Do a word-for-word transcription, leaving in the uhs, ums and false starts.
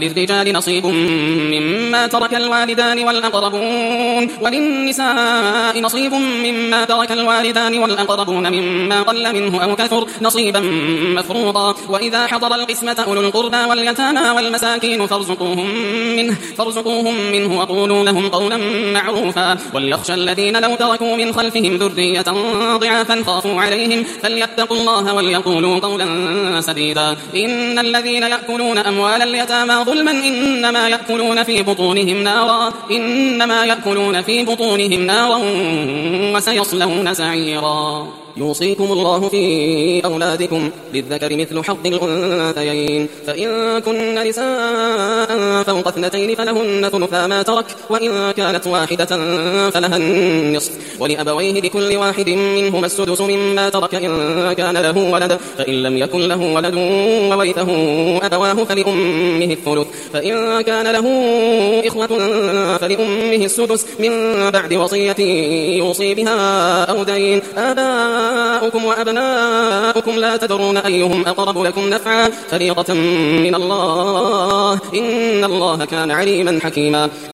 للرجال نصيب مما ترك الوالدان والأقربون وللنساء نصيب مما ترك الوالدان والأقربون مما قل منه أو كثر نصيبا مفروضا وإذا حضر القسمة أولو القربى واليتامى والمساكين فارزقوهم منه, فارزقوهم منه وقولوا لهم قولا معروفا وليخشى الذين لو تركوا من خلفهم ذرية ضعافا خافوا عليهم فليتقوا الله وليقولوا قولا سديدا إن الذين يأكلون أموال اليتامى ظلما إنما يأكلون في بطونهم نارا إنما يأكلون في بطونهم نارا وسيصلون سعيرا يوصيكم الله في أولادكم للذكر مثل حظ الأنثيين فإن كن نساء فوق اثنتين فلهن ثلثا ما ترك وإن كانت واحدة فلها النصف ولأبويه لكل واحد منهما السدس مما ترك إن كان له ولد فإن لم يكن له ولد وورثه أبواه فلأمه الثلث فإن كان له إخوة فلأمه السدس من بعد وصية يوصي بها أو دين آباؤكم وأبناؤكم لا تدرون أيهم أقرب لكم نفعا فريضة من الله إن الله كان عليما حكيما